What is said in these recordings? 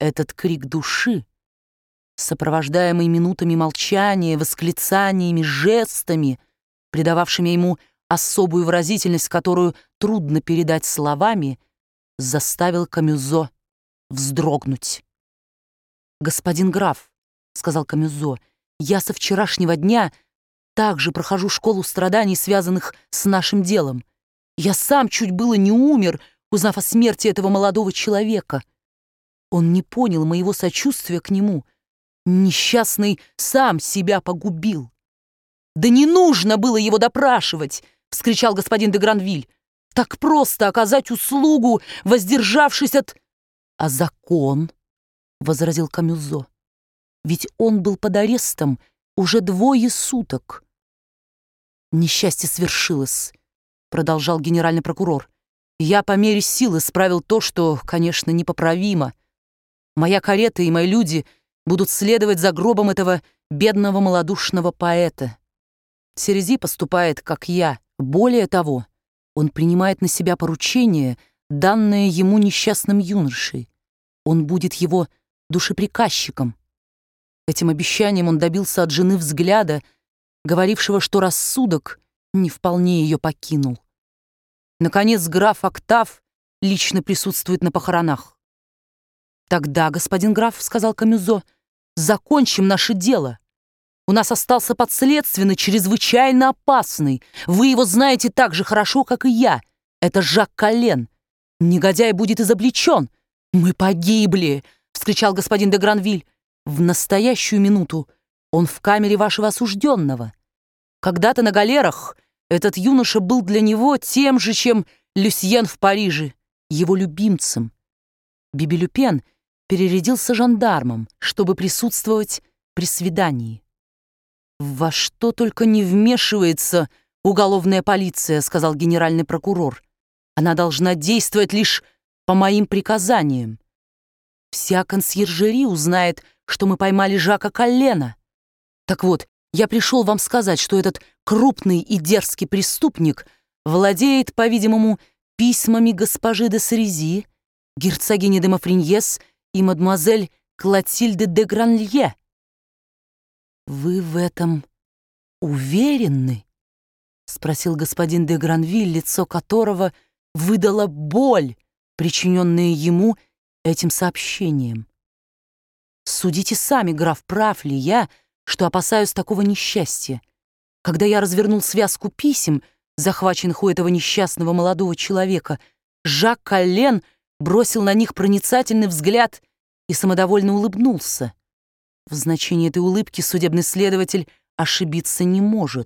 Этот крик души, сопровождаемый минутами молчания, восклицаниями, жестами, придававшими ему особую выразительность, которую трудно передать словами, заставил Камюзо вздрогнуть. «Господин граф», — сказал Камюзо, — «я со вчерашнего дня также прохожу школу страданий, связанных с нашим делом. Я сам чуть было не умер, узнав о смерти этого молодого человека. Он не понял моего сочувствия к нему. Несчастный сам себя погубил». «Да не нужно было его допрашивать!» — вскричал господин де Гранвиль. «Так просто оказать услугу, воздержавшись от...» «А закон?» — возразил Камюзо. «Ведь он был под арестом уже 2 суток». «Несчастье свершилось», — продолжал генеральный прокурор. «Я по мере сил исправил то, что, конечно, непоправимо. Моя карета и мои люди будут следовать за гробом этого бедного малодушного поэта. Серези поступает, как я. Более того, он принимает на себя поручение, данное ему несчастным юношей. Он будет его душеприказчиком». Этим обещанием он добился от жены взгляда, говорившего, что рассудок не вполне ее покинул. Наконец, граф Октав лично присутствует на похоронах. «Тогда, господин граф, — сказал Камюзо, — закончим наше дело. У нас остался подследственный, чрезвычайно опасный. Вы его знаете так же хорошо, как и я. Это Жак Коллен. Негодяй будет изобличен». «Мы погибли!» — вскричал господин де Гранвиль. «В настоящую минуту он в камере вашего осужденного. Когда-то на галерах этот юноша был для него тем же, чем Люсьен в Париже, его любимцем. Биби Люпен перерядился жандармом, чтобы присутствовать при свидании». «Во что только не вмешивается уголовная полиция», — сказал генеральный прокурор. «Она должна действовать лишь по моим приказаниям. Вся консьержери узнает, что мы поймали Жака Коллена. Так вот, я пришел вам сказать, что этот крупный и дерзкий преступник владеет, по-видимому, письмами госпожи де Серези, герцогини де Мафриньес и мадемуазель Клотильды де Гранлье». «Вы в этом уверены?» — спросил господин де Гранвиль, лицо которого выдало боль, причиненная ему этим сообщением. «Судите сами, граф, прав ли я, что опасаюсь такого несчастья. Когда я развернул связку писем, захваченных у этого несчастного молодого человека, Жак Коллен бросил на них проницательный взгляд и самодовольно улыбнулся. В значении этой улыбки судебный следователь ошибиться не может.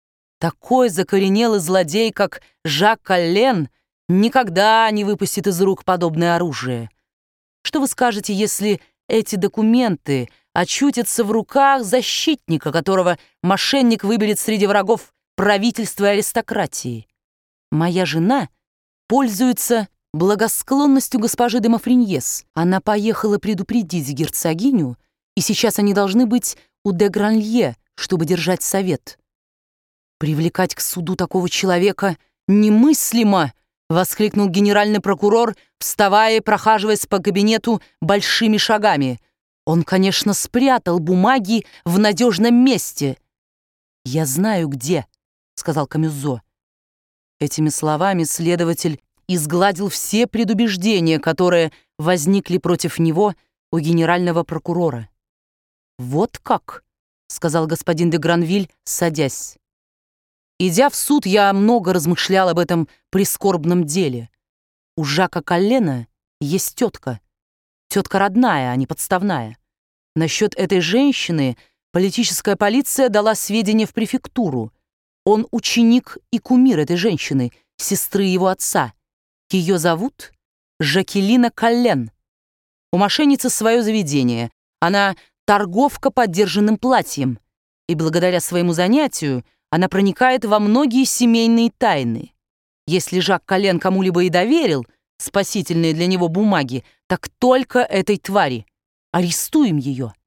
Такой закоренелый злодей, как Жак Коллен, никогда не выпустит из рук подобное оружие. Что вы скажете, если эти документы очутятся в руках защитника, которого мошенник выберет среди врагов правительства и аристократии? Моя жена пользуется благосклонностью госпожи де Мафриньес. Она поехала предупредить герцогиню, и сейчас они должны быть у де Гранлье, чтобы держать совет. «Привлекать к суду такого человека немыслимо!» — воскликнул генеральный прокурор, вставая и прохаживаясь по кабинету большими шагами. «Он, конечно, спрятал бумаги в надежном месте». «Я знаю, где», — сказал Камюзо. Этими словами следователь изгладил все предубеждения, которые возникли против него у генерального прокурора. «Вот как», — сказал господин де Гранвиль, садясь. «Идя в суд, я много размышлял об этом прискорбном деле. У Жака Коллена есть тетка. Тетка родная, а не подставная. Насчет этой женщины политическая полиция дала сведения в префектуру. Он ученик и кумир этой женщины, сестры его отца. Ее зовут Жакелина Коллен. У мошенницы свое заведение. Она торговка подержанным платьем. И благодаря своему занятию она проникает во многие семейные тайны. Если Жак Коллен кому-либо и доверил спасительные для него бумаги, так только этой твари. Арестуем ее».